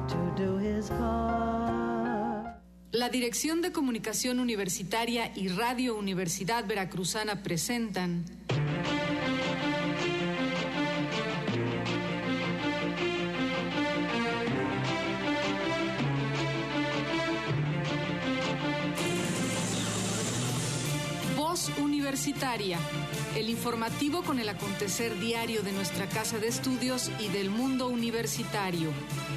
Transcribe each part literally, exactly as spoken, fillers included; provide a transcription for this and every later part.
to do his part. La Dirección de Comunicación Universitaria y Radio Universidad Veracruzana presentan Voz Universitaria, el informativo con el acontecer diario de nuestra casa de estudios y del mundo universitario.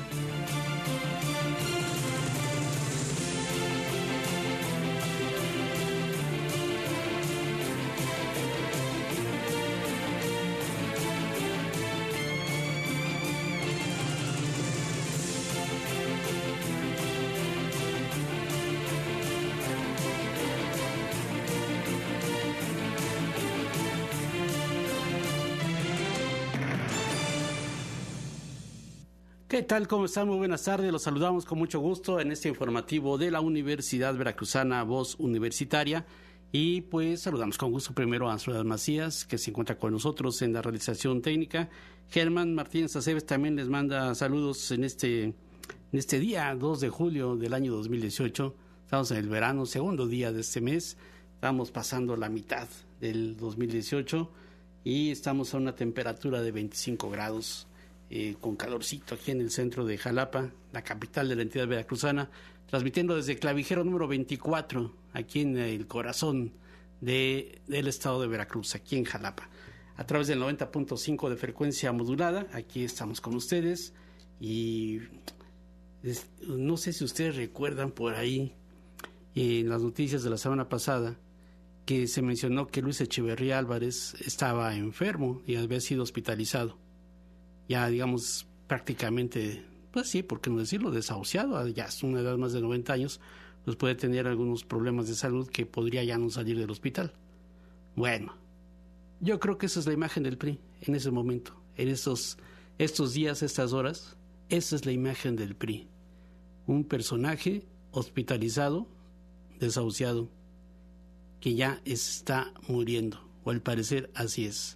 ¿Qué tal? ¿Cómo están? Muy buenas tardes. Los saludamos con mucho gusto en este informativo de la Universidad Veracruzana, Voz Universitaria. Y pues saludamos con gusto primero a Soledad Macías, que se encuentra con nosotros en la realización técnica. Germán Martínez Aceves también les manda saludos en este, en este día, dos de julio del año dos mil dieciocho. Estamos en el verano, segundo día de este mes. Estamos pasando la mitad del dos mil dieciocho y estamos a una temperatura de veinticinco grados. Eh, con calorcito aquí en el centro de Jalapa, la capital de la entidad veracruzana, transmitiendo desde Clavijero número veinticuatro, aquí en el corazón de, del estado de Veracruz, aquí en Jalapa, a través del noventa punto cinco de frecuencia modulada. Aquí estamos con ustedes y es, no sé si ustedes recuerdan por ahí eh, en las noticias de la semana pasada que se mencionó que Luis Echeverría Álvarez estaba enfermo y había sido hospitalizado. Ya digamos prácticamente, pues sí, por qué no decirlo, desahuciado, ya es una edad más de noventa años, pues puede tener algunos problemas de salud que podría ya no salir del hospital. Bueno, yo creo que esa es la imagen del P R I en ese momento, en estos, estos días, estas horas, esa es la imagen del P R I. Un personaje hospitalizado, desahuciado, que ya está muriendo, o al parecer así es.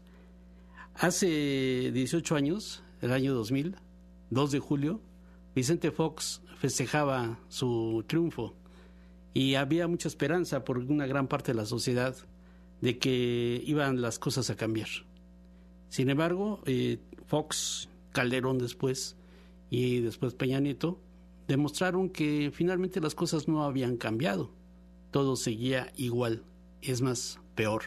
Hace dieciocho años, el año dos mil, dos de julio, Vicente Fox festejaba su triunfo y había mucha esperanza por una gran parte de la sociedad de que iban las cosas a cambiar. Sin embargo, eh, Fox, Calderón después y después Peña Nieto demostraron que finalmente las cosas no habían cambiado. Todo seguía igual, es más, peor.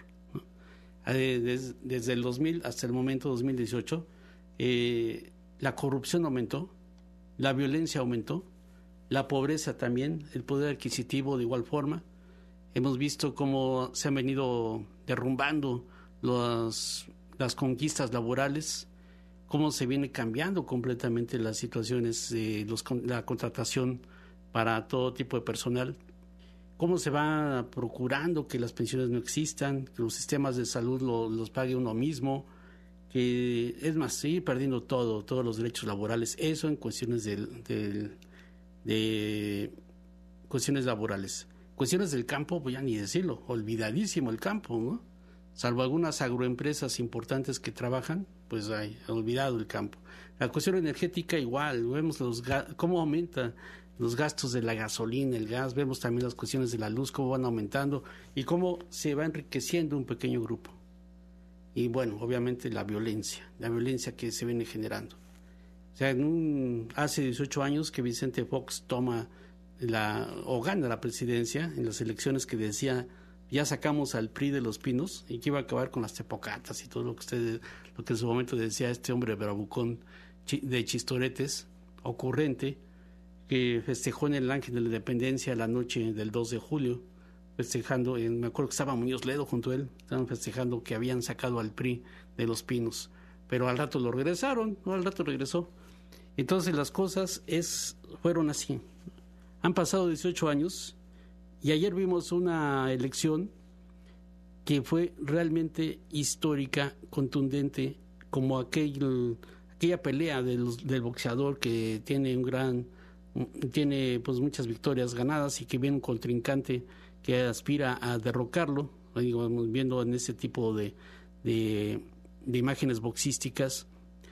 Desde, desde el dos mil hasta el momento dos mil dieciocho, eh, la corrupción aumentó, la violencia aumentó, la pobreza también, el poder adquisitivo de igual forma. Hemos visto cómo se han venido derrumbando los, las conquistas laborales, cómo se viene cambiando completamente las situaciones de los, la contratación para todo tipo de personal. Cómo se va procurando que las pensiones no existan, que los sistemas de salud lo, los pague uno mismo, que es más, seguir perdiendo todo, todos los derechos laborales, eso en cuestiones de, de, de cuestiones laborales. Cuestiones del campo, pues ya ni decirlo, olvidadísimo el campo, ¿no? Salvo algunas agroempresas importantes que trabajan, pues hay olvidado el campo. La cuestión energética igual, vemos los cómo aumenta los gastos de la gasolina, el gas, vemos también las cuestiones de la luz, cómo van aumentando y cómo se va enriqueciendo un pequeño grupo. Y bueno, obviamente la violencia, la violencia que se viene generando. O sea, en un, hace dieciocho años que Vicente Fox toma la, o gana la presidencia en las elecciones que decía, ya sacamos al P R I de los Pinos y que iba a acabar con las tepocatas y todo lo que usted, lo que en su momento decía este hombre bravucón de chistoretes, ocurrente, que festejó en el Ángel de la Independencia la noche del dos de julio, festejando, en, me acuerdo que estaba Muñoz Ledo junto a él, estaban festejando que habían sacado al P R I de los Pinos, pero al rato lo regresaron, no al rato regresó. Entonces las cosas es, fueron así. Han pasado dieciocho años y ayer vimos una elección que fue realmente histórica, contundente, como aquel, aquella pelea del, del boxeador que tiene un gran... tiene pues muchas victorias ganadas y que viene un contrincante que aspira a derrocarlo, digo, viendo en ese tipo de, de, de imágenes boxísticas,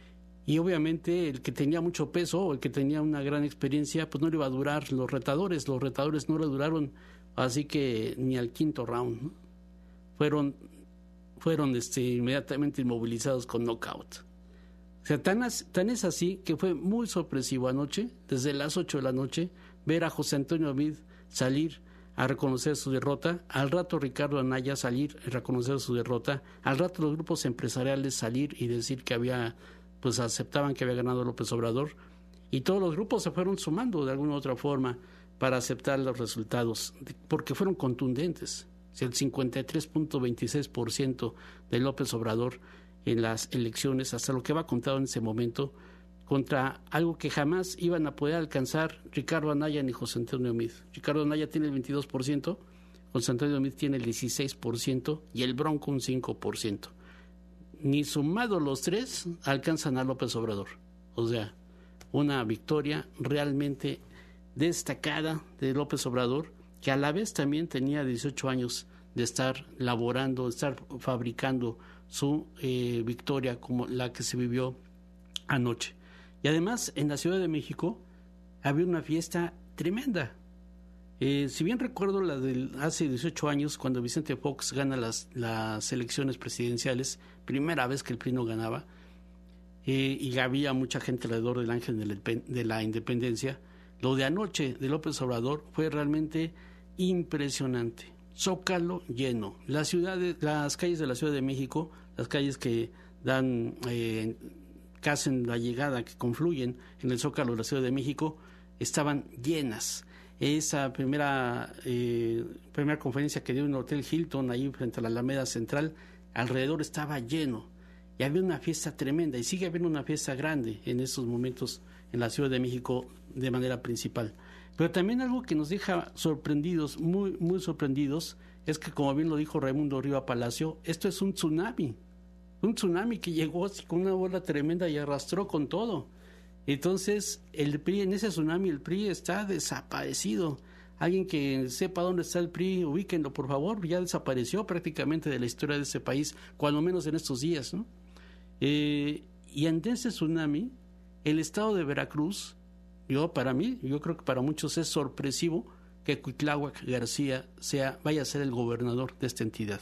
y obviamente el que tenía mucho peso o el que tenía una gran experiencia, pues no le iba a durar los retadores, los retadores no le duraron, así que ni al quinto round, ¿no? Fueron, fueron este, inmediatamente inmovilizados con knockout. O sea, tan, tan es así que fue muy sorpresivo anoche, desde las ocho de la noche, ver a José Antonio Meade salir a reconocer su derrota, al rato Ricardo Anaya salir a reconocer su derrota, al rato los grupos empresariales salir y decir que había, pues aceptaban que había ganado López Obrador, y todos los grupos se fueron sumando de alguna u otra forma para aceptar los resultados, porque fueron contundentes. O sea, el cincuenta y tres punto veintiséis por ciento de López Obrador en las elecciones, hasta lo que va contado en ese momento, contra algo que jamás iban a poder alcanzar Ricardo Anaya ni José Antonio Meade. Ricardo Anaya tiene el veintidós por ciento, José Antonio Meade tiene el dieciséis por ciento y el Bronco un cinco por ciento. Ni sumados los tres alcanzan a López Obrador. O sea, una victoria realmente destacada de López Obrador, que a la vez también tenía dieciocho años de estar laborando, de estar fabricando su eh, victoria como la que se vivió anoche. Y además, en la Ciudad de México había una fiesta tremenda. Eh, si bien recuerdo la de hace dieciocho años, cuando Vicente Fox gana las, las elecciones presidenciales, primera vez que el P R I no ganaba, eh, y había mucha gente alrededor del Ángel de la, de la Independencia, lo de anoche de López Obrador fue realmente impresionante. Zócalo lleno. Las ciudades, las calles de la Ciudad de México, las calles que dan... Eh, que hacen la llegada, que confluyen en el Zócalo de la Ciudad de México, estaban llenas. Esa primera eh, primera conferencia que dio en el Hotel Hilton, ahí frente a la Alameda Central, alrededor estaba lleno. Y había una fiesta tremenda, y sigue habiendo una fiesta grande en estos momentos en la Ciudad de México de manera principal. Pero también algo que nos deja sorprendidos, muy, muy sorprendidos, es que, como bien lo dijo Raimundo Riva Palacio, esto es un tsunami. Un tsunami que llegó así con una bola tremenda y arrastró con todo. Entonces, el P R I, en ese tsunami, el P R I está desaparecido. Alguien que sepa dónde está el P R I, ubíquenlo, por favor. Ya desapareció prácticamente de la historia de ese país, cuando menos en estos días, ¿no? Eh, y ante ese tsunami, el estado de Veracruz, yo para mí, yo creo que para muchos es sorpresivo que Cuitláhuac García sea, vaya a ser el gobernador de esta entidad.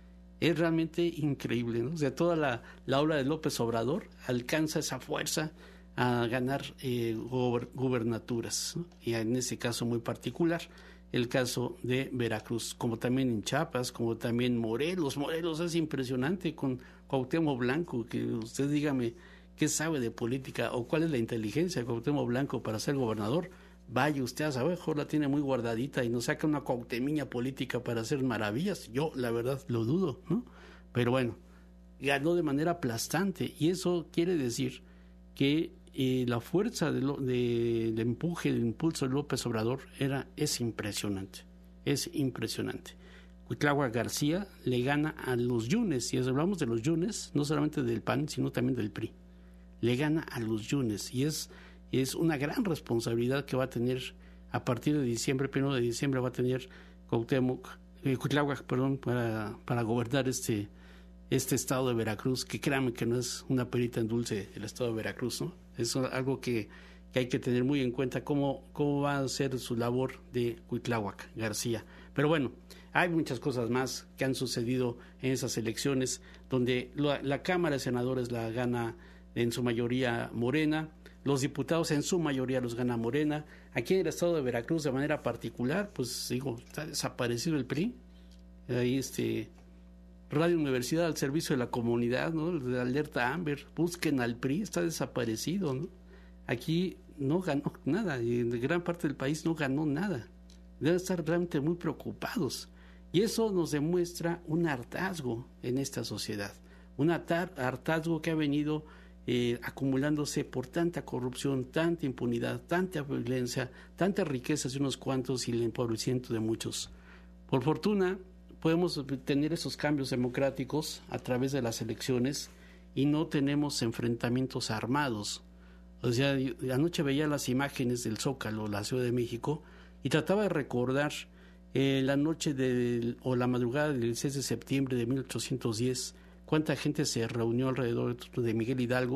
Es realmente increíble, ¿no? O sea, toda la, la obra de López Obrador alcanza esa fuerza a ganar eh, gubernaturas, ¿no? Y en ese caso muy particular, el caso de Veracruz, como también en Chiapas, como también Morelos. Morelos es impresionante con Cuauhtémoc Blanco, que usted dígame qué sabe de política o cuál es la inteligencia de Cuauhtémoc Blanco para ser gobernador. Vaya usted a saber, mejor la tiene muy guardadita y nos saca una cuauhtemiña política para hacer maravillas. Yo, la verdad, lo dudo, ¿no? Pero bueno, ganó de manera aplastante, y eso quiere decir que eh, la fuerza de lo, de, de empuje, del impulso de López Obrador era, es impresionante, es impresionante. Cuitláhuac García le gana a los Yunes, y hablamos de los Yunes, no solamente del P A N, sino también del P R I. Le gana a los Yunes, y es... es una gran responsabilidad que va a tener a partir de diciembre, primero de diciembre va a tener Cuauhtémoc, eh, Cuitláhuac, perdón, para, para gobernar este, este estado de Veracruz, que créanme que no es una perita en dulce el estado de Veracruz, ¿no? Es algo que, que hay que tener muy en cuenta cómo, cómo va a ser su labor de Cuitláhuac García. Pero bueno, hay muchas cosas más que han sucedido en esas elecciones, donde la, la Cámara de Senadores la gana en su mayoría Morena. Los diputados en su mayoría los gana Morena. Aquí en el estado de Veracruz, de manera particular, pues digo, está desaparecido el P R I. Ahí este Radio Universidad al servicio de la comunidad, ¿no? De alerta Amber, busquen al P R I, está desaparecido, ¿no? Aquí no ganó nada, y en gran parte del país no ganó nada. Deben estar realmente muy preocupados. Y eso nos demuestra un hartazgo en esta sociedad. Un hartazgo que ha venido Eh, acumulándose por tanta corrupción, tanta impunidad, tanta violencia, tantas riquezas de unos cuantos y el empobrecimiento de muchos. Por fortuna, podemos tener esos cambios democráticos a través de las elecciones y no tenemos enfrentamientos armados. O sea, anoche veía las imágenes del Zócalo, la Ciudad de México, y trataba de recordar eh, la noche del, o la madrugada del seis de septiembre de mil ochocientos diez, cuánta gente se reunió alrededor de Miguel Hidalgo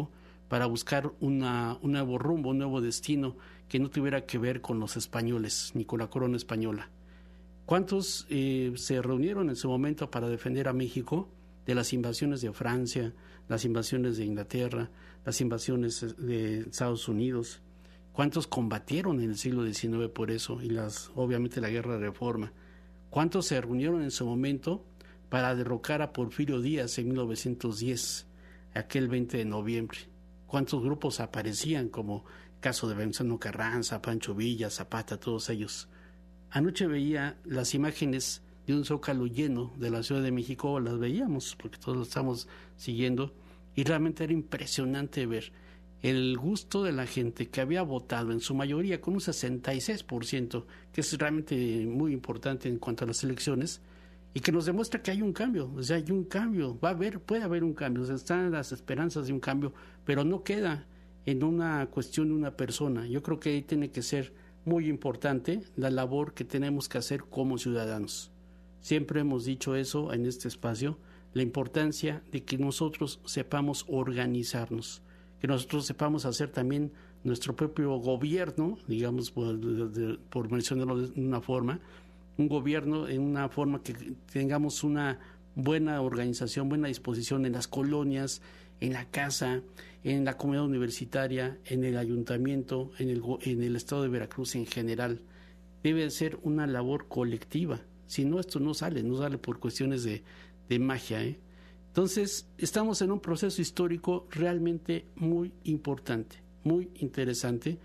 para buscar una, un nuevo rumbo, un nuevo destino que no tuviera que ver con los españoles ni con la corona española. ¿Cuántos eh, se reunieron en su momento para defender a México de las invasiones de Francia, las invasiones de Inglaterra, las invasiones de Estados Unidos? ¿Cuántos combatieron en el siglo diecinueve por eso? Y las, obviamente la Guerra de Reforma. ¿Cuántos se reunieron en su momento para derrocar a Porfirio Díaz en mil novecientos diez, aquel veinte de noviembre? ¿Cuántos grupos aparecían, como el caso de Venustiano Carranza, Pancho Villa, Zapata, todos ellos? Anoche veía las imágenes de un zócalo lleno de la Ciudad de México, las veíamos porque todos lo estamos siguiendo, y realmente era impresionante ver el gusto de la gente que había votado en su mayoría con un sesenta y seis por ciento, que es realmente muy importante en cuanto a las elecciones, y que nos demuestra que hay un cambio, o sea, hay un cambio, va a haber, puede haber un cambio, o sea, están las esperanzas de un cambio, pero no queda en una cuestión de una persona. Yo creo que ahí tiene que ser muy importante la labor que tenemos que hacer como ciudadanos. Siempre hemos dicho eso en este espacio, la importancia de que nosotros sepamos organizarnos, que nosotros sepamos hacer también nuestro propio gobierno, digamos, por, de, por mencionarlo de una forma, un gobierno en una forma que tengamos una buena organización, buena disposición en las colonias, en la casa, en la comunidad universitaria, en el ayuntamiento, en el, en el estado de Veracruz en general. Debe ser una labor colectiva. Si no, esto no sale, no sale por cuestiones de, de magia, ¿eh? Entonces, estamos en un proceso histórico realmente muy importante, muy interesante,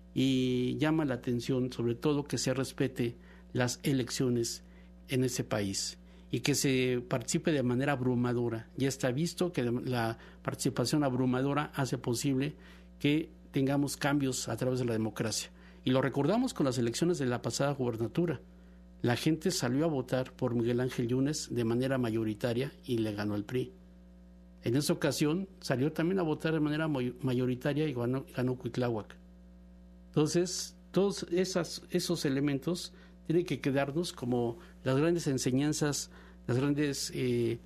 y llama la atención, sobre todo, que se respete las elecciones en ese país y que se participe de manera abrumadora. Ya está visto que la participación abrumadora hace posible que tengamos cambios a través de la democracia. Y lo recordamos con las elecciones de la pasada gubernatura. La gente salió a votar por Miguel Ángel Yunes de manera mayoritaria y le ganó el P R I. En esa ocasión salió también a votar de manera mayoritaria y ganó, ganó Cuitláhuac. Entonces, todos esas, esos elementos tienen que quedarnos como las grandes enseñanzas, las grandes, eh,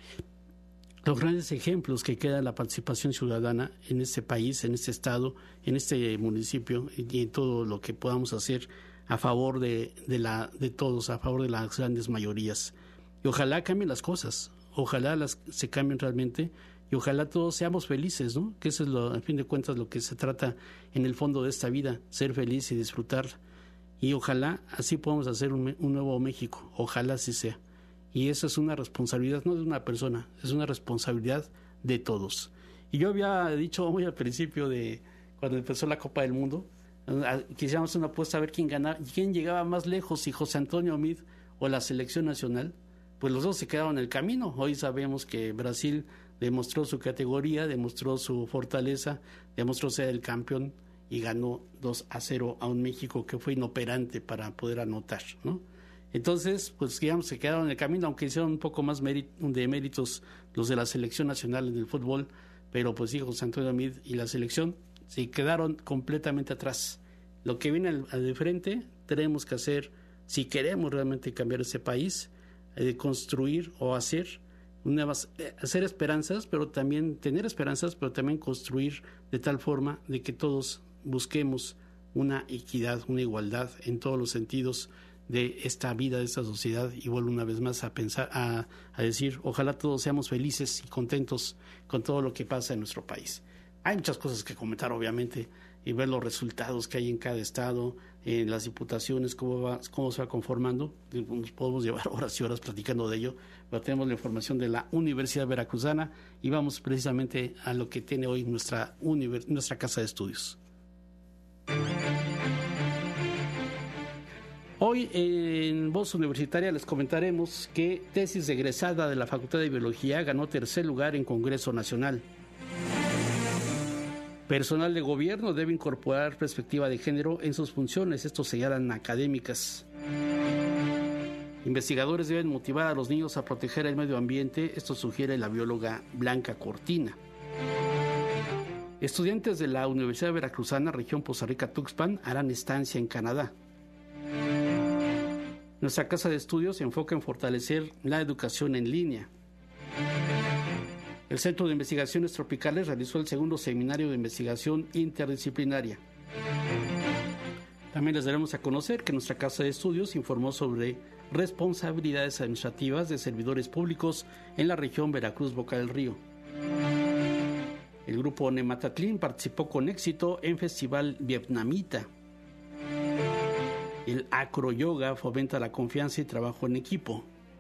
los grandes ejemplos que queda la participación ciudadana en este país, en este estado, en este municipio y en todo lo que podamos hacer a favor de, de, la, de todos, a favor de las grandes mayorías. Y ojalá cambien las cosas, ojalá las se cambien realmente y ojalá todos seamos felices, ¿no? Que eso es, lo, al fin de cuentas, lo que se trata en el fondo de esta vida, ser feliz y disfrutar. Y ojalá así podamos hacer un, un nuevo México, ojalá así sea. Y eso es una responsabilidad no de una persona, es una responsabilidad de todos. Y yo había dicho muy al principio de cuando empezó la Copa del Mundo, quisiéramos una apuesta a ver quién ganaba, quién llegaba más lejos, si José Antonio Meade o la selección nacional. Pues los dos se quedaron en el camino. Hoy sabemos que Brasil demostró su categoría, demostró su fortaleza, demostró ser el campeón y ganó dos a cero a un México que fue inoperante para poder anotar, ¿no? Entonces, pues digamos, se quedaron en el camino, aunque hicieron un poco más de méritos los de la selección nacional en el fútbol, pero pues sí, José Antonio Meade y la selección se quedaron completamente atrás. Lo que viene al, al de frente tenemos que hacer, si queremos realmente cambiar ese país, eh, construir o hacer nuevas, eh, hacer esperanzas, pero también tener esperanzas, pero también construir de tal forma de que todos busquemos una equidad, una igualdad en todos los sentidos de esta vida, de esta sociedad, y vuelvo una vez más a pensar, a, a decir, ojalá todos seamos felices y contentos con todo lo que pasa en nuestro país. Hay muchas cosas que comentar, obviamente, y ver los resultados que hay en cada estado, en las diputaciones, cómo va, cómo se va conformando. Nos podemos llevar horas y horas platicando de ello, pero tenemos la información de la Universidad Veracruzana y vamos precisamente a lo que tiene hoy nuestra, univers- nuestra casa de estudios. Hoy en Voz Universitaria les comentaremos que tesis egresada de la Facultad de Biología ganó tercer lugar en Congreso Nacional. Personal de gobierno debe incorporar perspectiva de género en sus funciones, esto señalan académicas. Investigadores deben motivar a los niños a proteger el medio ambiente, esto sugiere la bióloga Blanca Cortina. Estudiantes de la Universidad Veracruzana, región Poza Rica-Tuxpan, harán estancia en Canadá. Nuestra casa de estudios se enfoca en fortalecer la educación en línea. El Centro de Investigaciones Tropicales realizó el segundo seminario de investigación interdisciplinaria. También les daremos a conocer que nuestra Casa de Estudios informó sobre responsabilidades administrativas de servidores públicos en la región Veracruz-Boca del Río. El grupo Nematatlín participó con éxito en Festival Vietnamita. El acroyoga fomenta la confianza y trabajo en equipo.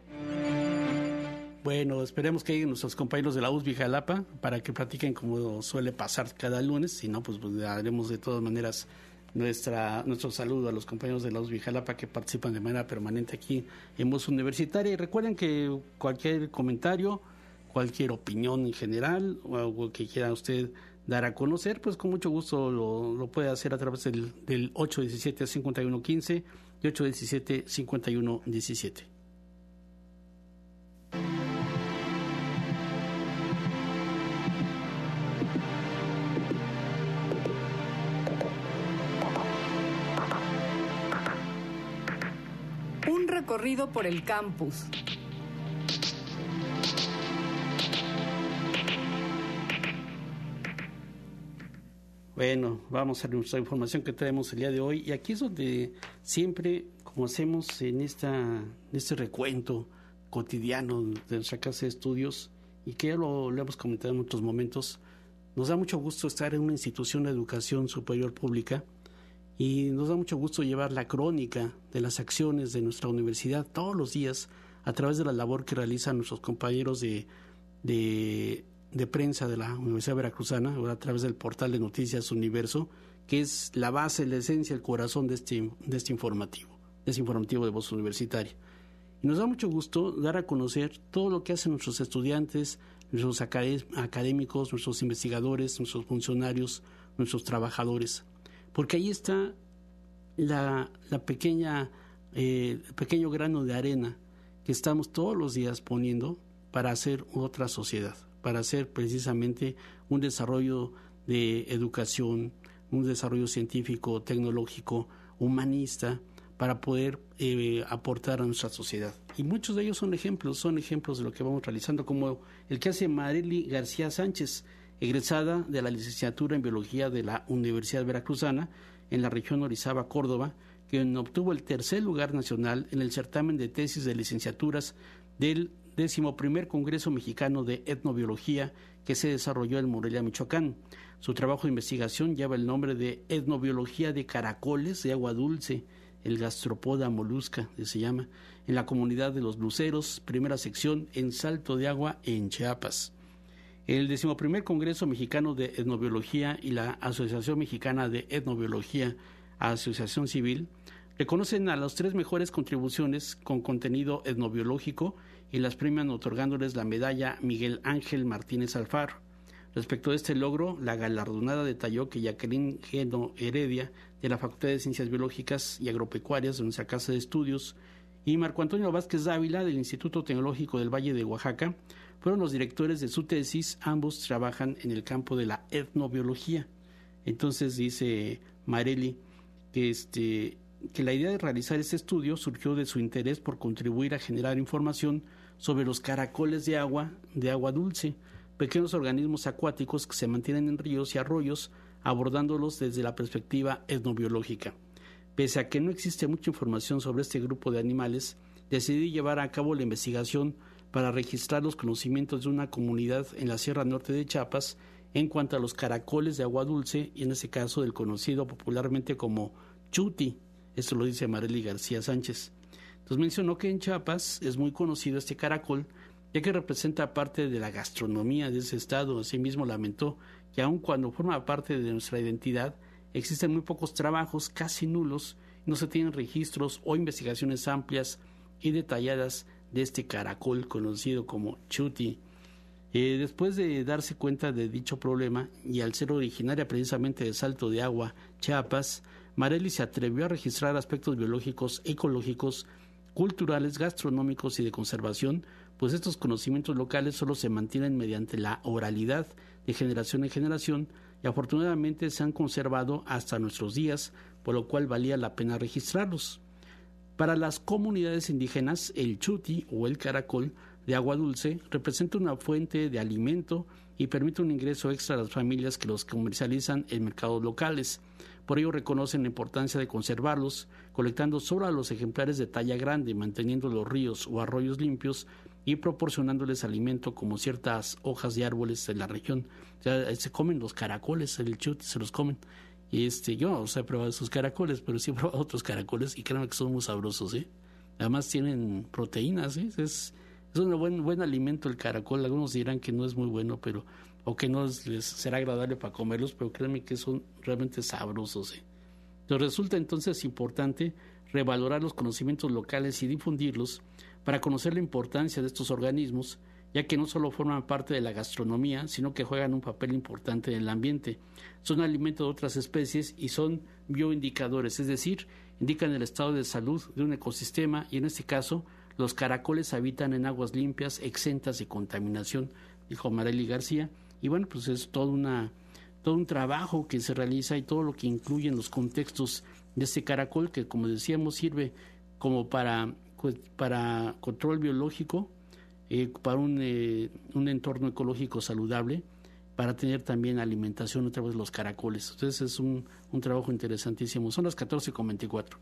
Bueno, esperemos que lleguen nuestros compañeros de la U S B Jalapa para que platiquen como suele pasar cada lunes. Si no, pues, pues haremos de todas maneras nuestra nuestro saludo a los compañeros de la U S B Jalapa que participan de manera permanente aquí en Voz Universitaria. Y recuerden que cualquier comentario, cualquier opinión en general o algo que quiera usted dar a conocer, pues con mucho gusto lo, lo puede hacer a través del, del ocho diecisiete, cincuenta y uno quince y ocho diecisiete, cincuenta y uno diecisiete. Un recorrido por el campus. Bueno, vamos a nuestra información que traemos el día de hoy. Y aquí es donde siempre, como hacemos en, esta, en este recuento cotidiano de nuestra Casa de Estudios, y que ya lo, lo hemos comentado en otros momentos, nos da mucho gusto estar en una institución de educación superior pública y nos da mucho gusto llevar la crónica de las acciones de nuestra universidad todos los días a través de la labor que realizan nuestros compañeros de... de de prensa de la Universidad Veracruzana, ahora a través del portal de Noticias Universo, que es la base, la esencia, el corazón de este, de este informativo, de este informativo de Voz Universitaria. Y nos da mucho gusto dar a conocer todo lo que hacen nuestros estudiantes, nuestros académicos, nuestros investigadores, nuestros funcionarios, nuestros trabajadores, porque ahí está la, la pequeña, eh, el pequeño grano de arena que estamos todos los días poniendo para hacer otra sociedad, para hacer precisamente un desarrollo de educación, un desarrollo científico, tecnológico, humanista, para poder eh, aportar a nuestra sociedad. Y muchos de ellos son ejemplos, son ejemplos de lo que vamos realizando, como el que hace Marely García Sánchez, egresada de la licenciatura en Biología de la Universidad Veracruzana, en la región Orizaba, Córdoba, quien obtuvo el tercer lugar nacional en el certamen de tesis de licenciaturas del décimo primer Congreso Mexicano de Etnobiología que se desarrolló en Morelia, Michoacán. Su trabajo de investigación lleva el nombre de Etnobiología de caracoles de agua dulce, el Gastropoda molusca, que se llama, en la comunidad de los Luceros, primera sección en Salto de Agua, en Chiapas. El décimo primer Congreso Mexicano de Etnobiología y la Asociación Mexicana de Etnobiología, Asociación Civil, reconocen a las tres mejores contribuciones con contenido etnobiológico y las premian otorgándoles la medalla Miguel Ángel Martínez Alfaro. Respecto a este logro, la galardonada detalló que Jacqueline Geno Heredia, de la Facultad de Ciencias Biológicas y Agropecuarias de nuestra Casa de Estudios, y Marco Antonio Vázquez Dávila, del Instituto Tecnológico del Valle de Oaxaca, fueron los directores de su tesis. Ambos trabajan en el campo de la etnobiología. Entonces dice Marely que este... que la idea de realizar este estudio surgió de su interés por contribuir a generar información sobre los caracoles de agua, de agua dulce, pequeños organismos acuáticos que se mantienen en ríos y arroyos, abordándolos desde la perspectiva etnobiológica. Pese a que no existe mucha información sobre este grupo de animales, decidí llevar a cabo la investigación para registrar los conocimientos de una comunidad en la Sierra Norte de Chiapas en cuanto a los caracoles de agua dulce, y en este caso del conocido popularmente como chuti. Esto lo dice Marely García Sánchez. Entonces mencionó que en Chiapas es muy conocido este caracol, ya que representa parte de la gastronomía de ese estado. Asimismo lamentó que aun cuando forma parte de nuestra identidad, existen muy pocos trabajos, casi nulos, y no se tienen registros o investigaciones amplias y detalladas de este caracol conocido como chuti. Eh, después de darse cuenta de dicho problema, y al ser originaria precisamente de Salto de Agua, Chiapas, Marely se atrevió a registrar aspectos biológicos, ecológicos, culturales, gastronómicos y de conservación, pues estos conocimientos locales solo se mantienen mediante la oralidad de generación en generación y afortunadamente se han conservado hasta nuestros días, por lo cual valía la pena registrarlos. Para las comunidades indígenas, el chuti o el caracol de agua dulce representa una fuente de alimento y permite un ingreso extra a las familias que los comercializan en mercados locales. Por ello reconocen la importancia de conservarlos, colectando solo a los ejemplares de talla grande, manteniendo los ríos o arroyos limpios y proporcionándoles alimento como ciertas hojas de árboles de la región. O sea, se comen los caracoles, el chute se los comen. Y este, yo no sé, he probado esos caracoles, pero sí he probado otros caracoles y créanme que son muy sabrosos, ¿eh? Además tienen proteínas, ¿eh? Es, es un buen, buen alimento el caracol. Algunos dirán que no es muy bueno, pero o que no les, les será agradable para comerlos, pero créanme que son realmente sabrosos, ¿eh? Nos resulta entonces importante revalorar los conocimientos locales y difundirlos para conocer la importancia de estos organismos, ya que no solo forman parte de la gastronomía, sino que juegan un papel importante en el ambiente. Son alimento de otras especies y son bioindicadores, es decir, indican el estado de salud de un ecosistema y en este caso los caracoles habitan en aguas limpias, exentas de contaminación, dijo Marely García. Y bueno, pues es todo, una, todo un trabajo que se realiza y todo lo que incluye en los contextos de este caracol que, como decíamos, sirve como para, para control biológico, eh, para un, eh, un entorno ecológico saludable, para tener también alimentación otra vez los caracoles. Entonces es un, un trabajo interesantísimo. Son las catorce con veinticuatro.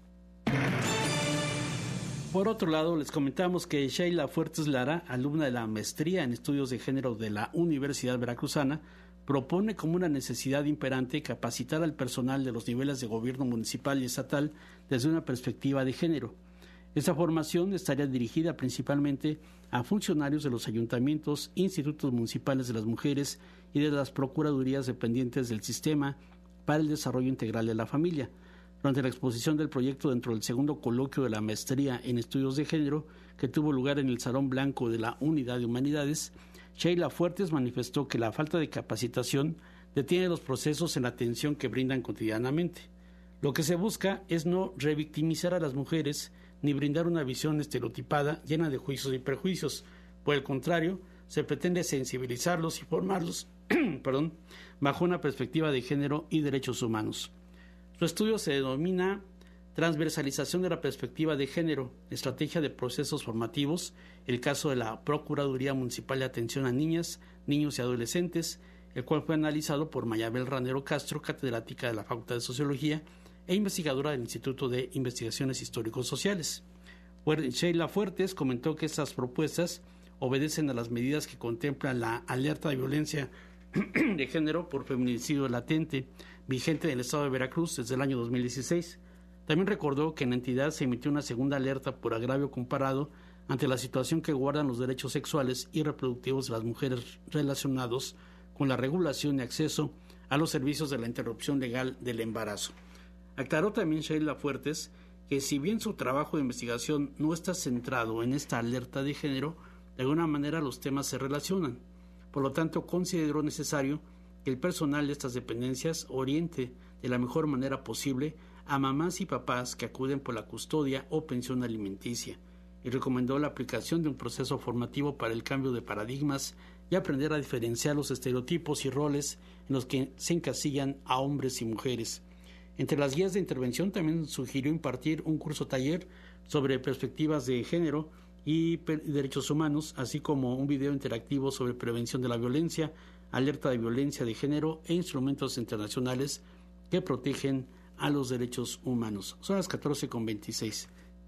Por otro lado, les comentamos que Sheila Fuertes Lara, alumna de la maestría en estudios de género de la Universidad Veracruzana, propone como una necesidad imperante capacitar al personal de los niveles de gobierno municipal y estatal desde una perspectiva de género. Esta formación estaría dirigida principalmente a funcionarios de los ayuntamientos, institutos municipales de las mujeres y de las procuradurías dependientes del Sistema para el Desarrollo Integral de la Familia. Durante la exposición del proyecto dentro del segundo coloquio de la maestría en estudios de género, que tuvo lugar en el Salón Blanco de la Unidad de Humanidades, Sheila Fuertes manifestó que la falta de capacitación detiene los procesos en la atención que brindan cotidianamente. Lo que se busca es no revictimizar a las mujeres ni brindar una visión estereotipada llena de juicios y prejuicios. Por el contrario, se pretende sensibilizarlos y formarlos perdón, bajo una perspectiva de género y derechos humanos. Su estudio se denomina Transversalización de la Perspectiva de Género, Estrategia de Procesos Formativos, el caso de la Procuraduría Municipal de Atención a Niñas, Niños y Adolescentes, el cual fue analizado por Mayabel Ranero Castro, catedrática de la Facultad de Sociología e investigadora del Instituto de Investigaciones Históricos Sociales. Sheila Fuertes comentó que estas propuestas obedecen a las medidas que contemplan la alerta de violencia de género por feminicidio latente, vigente en el estado de Veracruz desde el año dos mil dieciséis. También recordó que en la entidad se emitió una segunda alerta por agravio comparado ante la situación que guardan los derechos sexuales y reproductivos de las mujeres relacionados con la regulación y acceso a los servicios de la interrupción legal del embarazo. Aclaró también Sheila Fuertes que si bien su trabajo de investigación no está centrado en esta alerta de género, de alguna manera los temas se relacionan. Por lo tanto, consideró necesario que el personal de estas dependencias oriente de la mejor manera posible a mamás y papás que acuden por la custodia o pensión alimenticia y recomendó la aplicación de un proceso formativo para el cambio de paradigmas y aprender a diferenciar los estereotipos y roles en los que se encasillan a hombres y mujeres. Entre las guías de intervención también sugirió impartir un curso taller sobre perspectivas de género y derechos humanos, así como un video interactivo sobre prevención de la violencia, alerta de violencia de género e instrumentos internacionales que protegen a los derechos humanos. Son las catorce con veintiséis.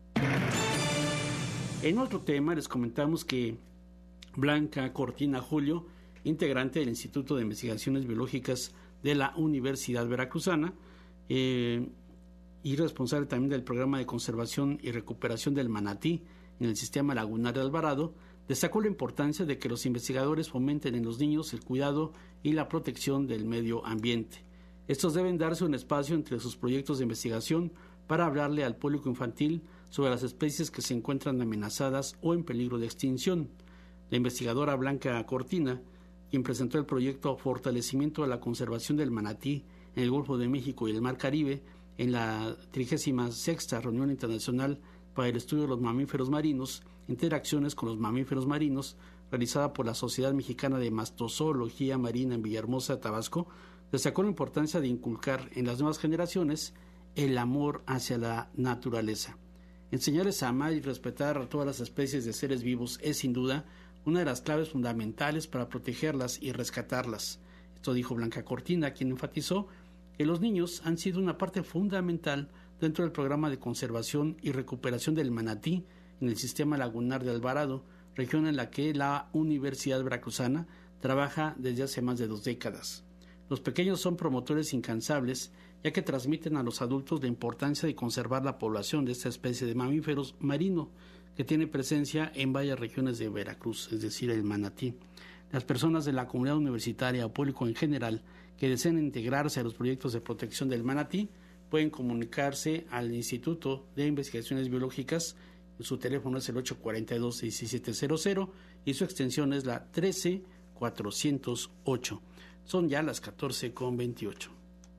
En otro tema les comentamos que Blanca Cortina Julio, integrante del Instituto de Investigaciones Biológicas de la Universidad Veracruzana eh, y responsable también del programa de conservación y recuperación del manatí en el sistema lagunar de Alvarado, destacó la importancia de que los investigadores fomenten en los niños el cuidado y la protección del medio ambiente. Estos deben darse un espacio entre sus proyectos de investigación para hablarle al público infantil sobre las especies que se encuentran amenazadas o en peligro de extinción. La investigadora Blanca Cortina, quien presentó el proyecto Fortalecimiento de la Conservación del Manatí en el Golfo de México y el Mar Caribe en la trigésima sexta Reunión Internacional para el Estudio de los Mamíferos Marinos, Interacciones con los Mamíferos Marinos, realizada por la Sociedad Mexicana de Mastozoología Marina en Villahermosa, Tabasco, destacó la importancia de inculcar en las nuevas generaciones el amor hacia la naturaleza. Enseñarles a amar y respetar a todas las especies de seres vivos es sin duda una de las claves fundamentales para protegerlas y rescatarlas. Esto dijo Blanca Cortina, quien enfatizó que los niños han sido una parte fundamental dentro del programa de conservación y recuperación del manatí en el sistema lagunar de Alvarado, región en la que la Universidad Veracruzana trabaja desde hace más de dos décadas. Los pequeños son promotores incansables, ya que transmiten a los adultos la importancia de conservar la población de esta especie de mamíferos marino que tiene presencia en varias regiones de Veracruz, es decir, el manatí. Las personas de la comunidad universitaria o público en general que deseen integrarse a los proyectos de protección del manatí pueden comunicarse al Instituto de Investigaciones Biológicas. Su teléfono es el ocho cuatro dos, seis siete cero cero y su extensión es la trece cuatrocientos ocho. Son ya las catorce con veintiocho.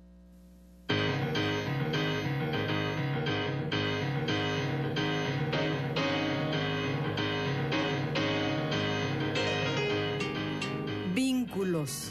Vínculos.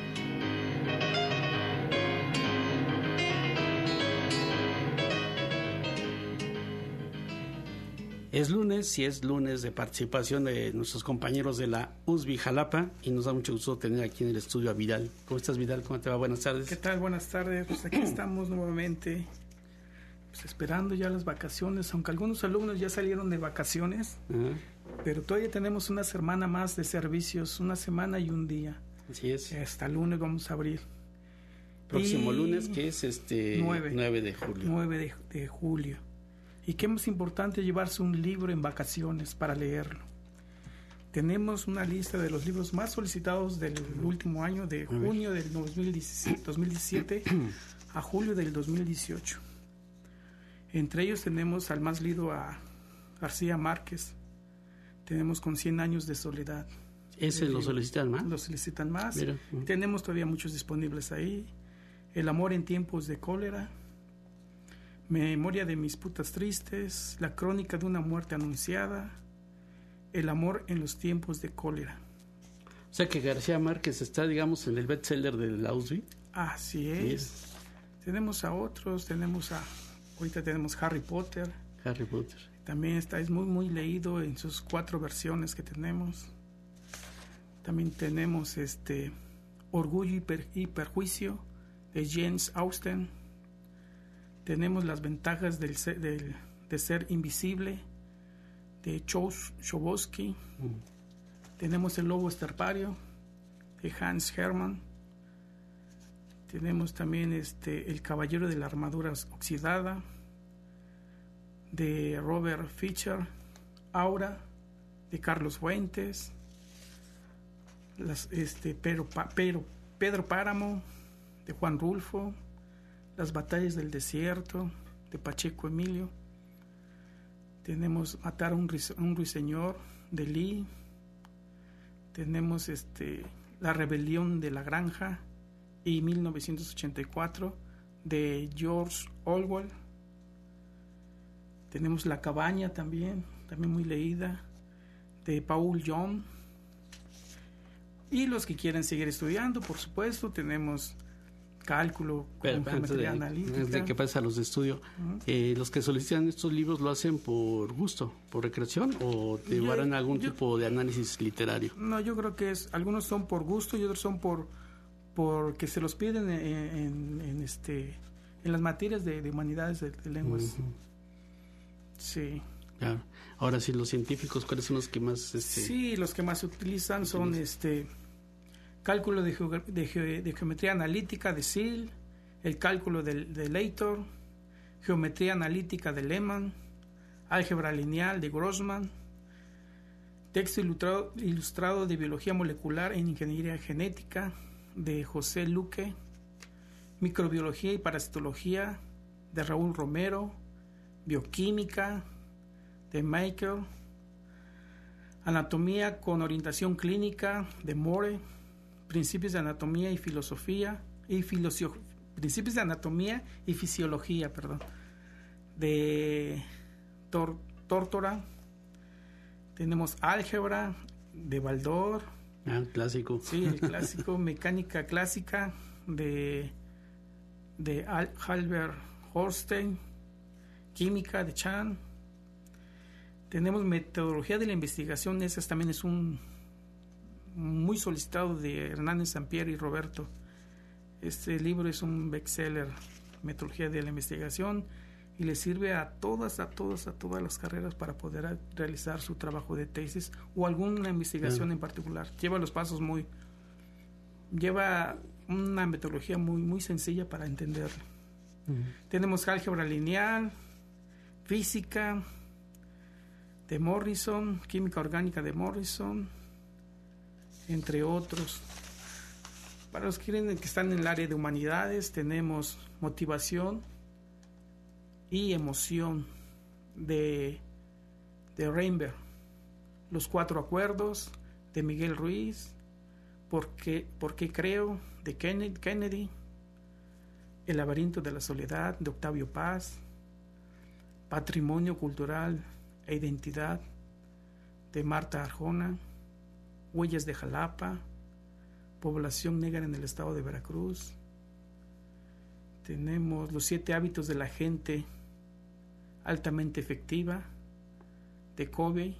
Es lunes y es lunes de participación de nuestros compañeros de la U S B I Jalapa y nos da mucho gusto tener aquí en el estudio a Vidal. ¿Cómo estás, Vidal? ¿Cómo te va? Buenas tardes. ¿Qué tal? Buenas tardes. Pues aquí estamos nuevamente, pues esperando ya las vacaciones, aunque algunos alumnos ya salieron de vacaciones, uh-huh. pero todavía tenemos una semana más de servicios, una semana y un día. Así es. Hasta el lunes vamos a abrir. Próximo y lunes, que es este nueve de julio. nueve de, de julio. Y qué más importante llevarse un libro en vacaciones para leerlo. Tenemos una lista de los libros más solicitados del último año, de junio del dos mil diecisiete a julio del dos mil dieciocho. Entre ellos tenemos al más leído a García Márquez. Tenemos con cien años de soledad. ¿Ese lo solicitan más? Lo solicitan más. Mira. Tenemos todavía muchos disponibles ahí. El amor en tiempos de cólera. Memoria de mis putas tristes, la crónica de una muerte anunciada, el amor en los tiempos de cólera. O sea que García Márquez está, digamos, en el bestseller de la U S B I. Así es. Sí. Tenemos a otros, tenemos a, ahorita tenemos Harry Potter. Harry Potter. También está, es muy, muy leído en sus cuatro versiones que tenemos. También tenemos este Orgullo y, per, y Perjuicio de James Austen. Tenemos las ventajas del ser, del, de ser invisible de Chbosky. Mm. Tenemos el lobo estepario de Hans Hermann. Tenemos también este el caballero de la armadura oxidada de Robert Fisher. Aura de Carlos Fuentes. Las, este Pedro, Pedro, Pedro Páramo de Juan Rulfo. Las batallas del desierto de Pacheco Emilio. Tenemos Matar a un, un ruiseñor de Lee. Tenemos este La rebelión de la granja y mil novecientos ochenta y cuatro de George Orwell. Tenemos La cabaña también, también muy leída, de Paul Young. Y los que quieren seguir estudiando, por supuesto, tenemos cálculo con geometría analítica. Antes de que pase a los de estudio, uh-huh. eh, ¿los que solicitan estos libros lo hacen por gusto, por recreación o te llevarán algún yo, tipo de análisis literario? No, yo creo que es algunos son por gusto y otros son por porque se los piden en, en, en este en las materias de, de humanidades de, de lenguas. Uh-huh. Sí. Claro. Ahora sí, los científicos, ¿cuáles son los que más? Este, sí, los que más se utilizan, utilizan. son este cálculo de, geog- de, ge- de geometría analítica de Searle, el cálculo de, de Leighton, geometría analítica de Lehmann, álgebra lineal de Grossman, texto ilustrado, ilustrado de biología molecular en ingeniería genética de José Luque, microbiología y parasitología de Raúl Romero, bioquímica de Michael, anatomía con orientación clínica de Moore, principios de anatomía y filosofía y filosofía principios de anatomía y fisiología, perdón, de Tor, Tórtora. Tenemos álgebra de Baldor. Ah, clásico. Sí, el clásico. Mecánica clásica de de Al, Albert Horstein. Química de Chan. Tenemos metodología de la investigación. Esa también es un muy solicitado de Hernández Sampier y Roberto. Este libro es un bestseller, Metodología de la Investigación, y le sirve a todas, a todas, a todas las carreras para poder realizar su trabajo de tesis o alguna investigación en particular. Lleva los pasos muy, lleva una metodología muy, muy sencilla para entenderlo. Uh-huh. Tenemos álgebra lineal, física de Morrison, química orgánica de Morrison, entre otros. Para los que están en el área de humanidades, tenemos motivación y emoción de, de Reinberg, los cuatro acuerdos de Miguel Ruiz, ¿Por qué, por qué creo? De Kennedy, El laberinto de la soledad de Octavio Paz, Patrimonio cultural e identidad de Marta Arjona, Huellas de Jalapa, Población negra en el estado de Veracruz. Tenemos Los siete hábitos de la gente altamente efectiva de Covey.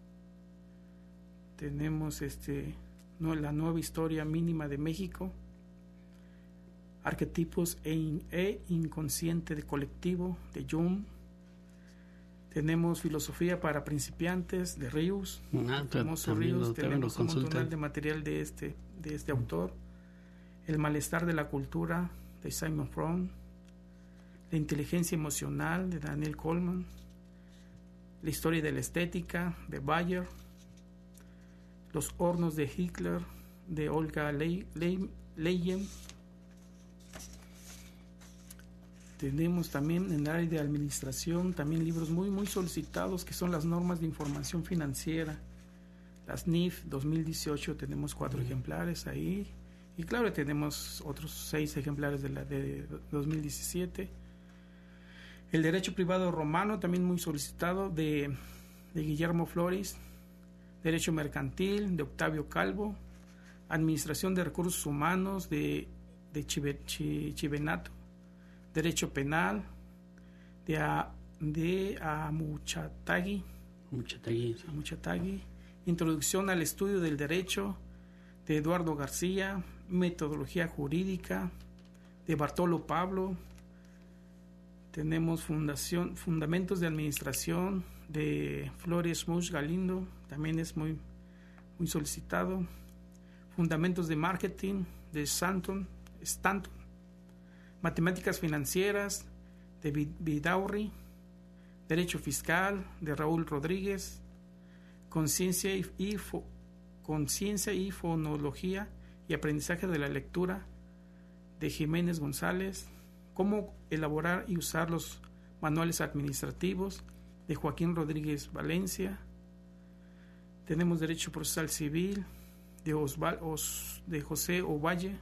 Tenemos este no, La nueva historia mínima de México, Arquetipos e, in, e inconsciente de colectivo de Jung. Tenemos Filosofía para principiantes de Ríos, ah, famoso Ríos. Tenemos un montón de material de este de este autor. El malestar de la cultura de Simon Fromm, La inteligencia emocional de Daniel Goleman, La historia de la estética de Bayer, Los hornos de Hitler de Olga Leyen. Tenemos también en el área de administración también libros muy muy solicitados que son las normas de información financiera, las N I F dos mil dieciocho. Tenemos cuatro uh-huh. ejemplares ahí, y claro, tenemos otros seis ejemplares de la de dos mil diecisiete. El derecho privado romano, también muy solicitado, de, de Guillermo Flores. Derecho mercantil de Octavio Calvo. Administración de recursos humanos de, de Chive, Chi, Chivenato. Derecho penal de, a, de Amuchatagui. Amuchatagui. Amuchatagui. Introducción al estudio del derecho de Eduardo García. Metodología jurídica de Bartolo Pablo. Tenemos fundación, Fundamentos de Administración de Flores Mush Galindo, también es muy, muy solicitado. Fundamentos de Marketing de Stanton, Stanton. Matemáticas Financieras de Vidaurri. Derecho Fiscal de Raúl Rodríguez. Conciencia y, y, fo, Conciencia y Fonología y Aprendizaje de la Lectura de Jiménez González. Cómo elaborar y usar los manuales administrativos de Joaquín Rodríguez Valencia. Tenemos Derecho Procesal Civil de, Osval, Os, de José Ovalle.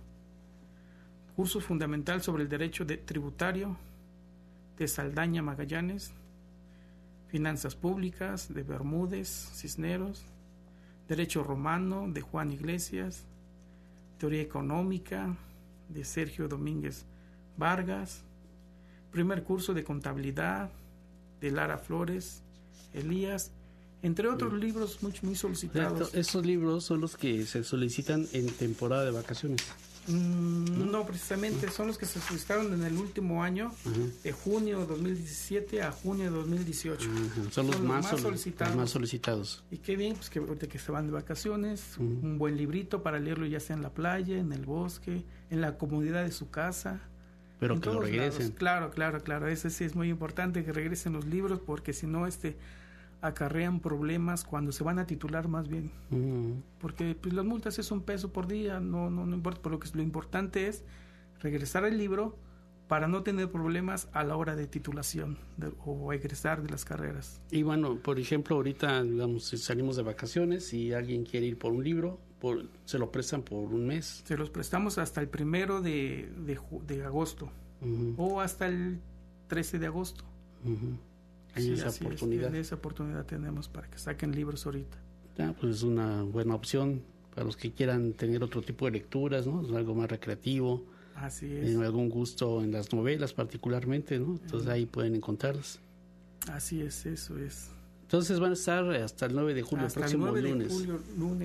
Curso fundamental sobre el derecho de tributario de Saldaña Magallanes. Finanzas públicas de Bermúdez Cisneros. Derecho romano de Juan Iglesias. Teoría económica de Sergio Domínguez Vargas. Primer curso de contabilidad de Lara Flores Elías, entre otros sí. libros muy, muy solicitados. Estos libros son los que se solicitan en temporada de vacaciones. Mm, no, no, precisamente no. Son los que se solicitaron en el último año, uh-huh. de junio de dos mil diecisiete a junio de dos mil dieciocho. Uh-huh. Son los, son los más, más, solicitados. los más solicitados. Y qué bien, pues que ahorita que se van de vacaciones, uh-huh. un buen librito para leerlo ya sea en la playa, en el bosque, en la comodidad de su casa. Pero que lo regresen. Lados. Claro, claro, claro. Ese sí es muy importante, que regresen los libros, porque si no, este acarrean problemas cuando se van a titular más bien. Uh-huh. Porque pues las multas es un peso por día, no no no importa, pero lo que lo importante es regresar al libro para no tener problemas a la hora de titulación de, o egresar de las carreras. Y bueno, por ejemplo, ahorita digamos salimos de vacaciones y alguien quiere ir por un libro, por, se lo prestan por un mes. Se los prestamos hasta el primero de, de, de agosto uh-huh. o hasta el trece de agosto. Uh-huh. Hay sí, esa oportunidad. Es, esa oportunidad tenemos para que saquen libros ahorita. Ya, pues es una buena opción para los que quieran tener otro tipo de lecturas, ¿no? Es algo más recreativo. Así es. En algún gusto en las novelas particularmente, ¿no? Entonces uh-huh. ahí pueden encontrarlas. Así es, eso es. Entonces van a estar hasta el nueve de julio, hasta próximo el nueve lunes. de julio, lunes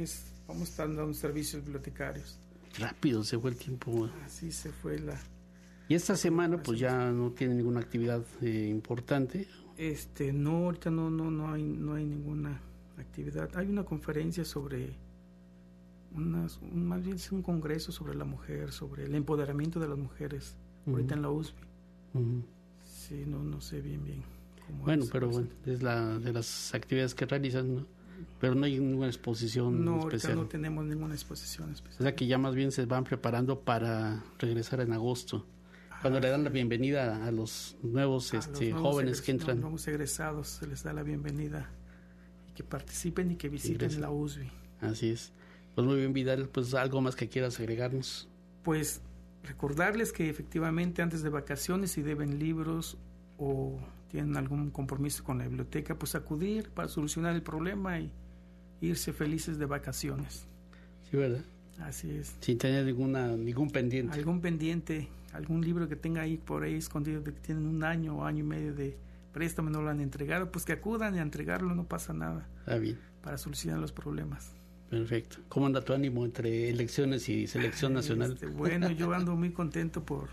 vamos a estar dando servicios bibliotecarios. Rápido se fue el tiempo. Así se fue la... Y esta semana pues ya no tiene ninguna actividad eh, importante. Este, no, ahorita no, no, no hay, no hay ninguna actividad. Hay una conferencia sobre, unas, un, más bien es un congreso sobre la mujer, sobre el empoderamiento de las mujeres, uh-huh. ahorita en la U S B. Uh-huh. Sí, no, no sé bien, bien. Cómo bueno, es, pero pues, bueno, es la de las actividades que realizan, ¿no? Pero no hay ninguna exposición no, especial. No, ahorita no tenemos ninguna exposición especial. O sea que ya más bien se van preparando para regresar en agosto. Cuando le dan la bienvenida a los nuevos, a este, los nuevos jóvenes egres- que entran. Los nuevos egresados se les da la bienvenida y que participen y que visiten Ingresa. La U S B. Así es. Pues muy bien, Vidal, pues algo más que quieras agregarnos. Pues recordarles que efectivamente antes de vacaciones, si deben libros o tienen algún compromiso con la biblioteca, pues acudir para solucionar el problema y irse felices de vacaciones. Sí, ¿verdad? Así es. Sin tener ninguna, ningún pendiente. Algún pendiente, algún libro que tenga ahí por ahí escondido de que tienen un año o año y medio de préstamo y no lo han entregado, pues que acudan a entregarlo, no pasa nada. Está bien. Para solucionar los problemas. Perfecto. ¿Cómo anda tu ánimo entre elecciones y selección nacional? Este, bueno, yo ando muy contento por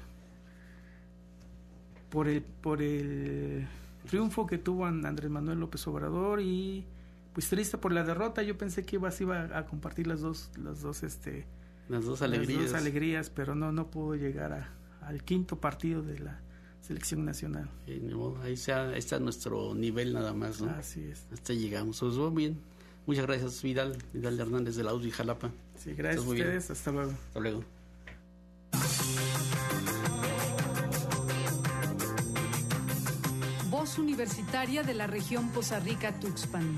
por el por el triunfo que tuvo Andrés Manuel López Obrador y pues triste por la derrota. Yo pensé que iba, iba a compartir las dos las dos este las dos alegrías, las dos alegrías pero no no pudo llegar a, al quinto partido de la selección nacional. Sí, no, ahí está, ahí está nuestro nivel nada más, ¿no? Así es. Hasta llegamos. Pues muy bien. Muchas gracias, Vidal, Vidal Hernández de la U S B Jalapa. Sí, gracias a ustedes. Bien. Hasta luego. Hasta luego. Voz Universitaria de la región Poza Rica-Tuxpan.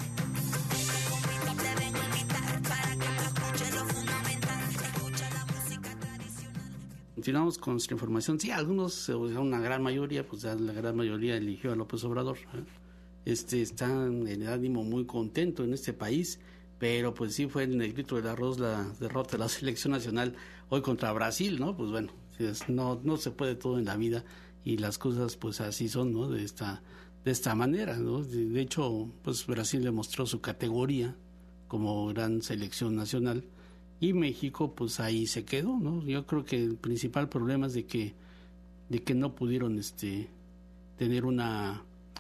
Continuamos con nuestra información. Sí, algunos, una gran mayoría, pues la gran mayoría eligió a López Obrador. ¿eh? Este, están en el ánimo muy contento en este país, pero pues sí fue en el grito del arroz la derrota de la selección nacional hoy contra Brasil, ¿no? Pues bueno, no, no se puede todo en la vida y las cosas pues así son, ¿no? De esta, de esta manera, ¿no? De, de hecho, pues Brasil demostró su categoría como gran selección nacional y México pues ahí se quedó, ¿no? Yo creo que el principal problema es de que, de que no pudieron este, tener una...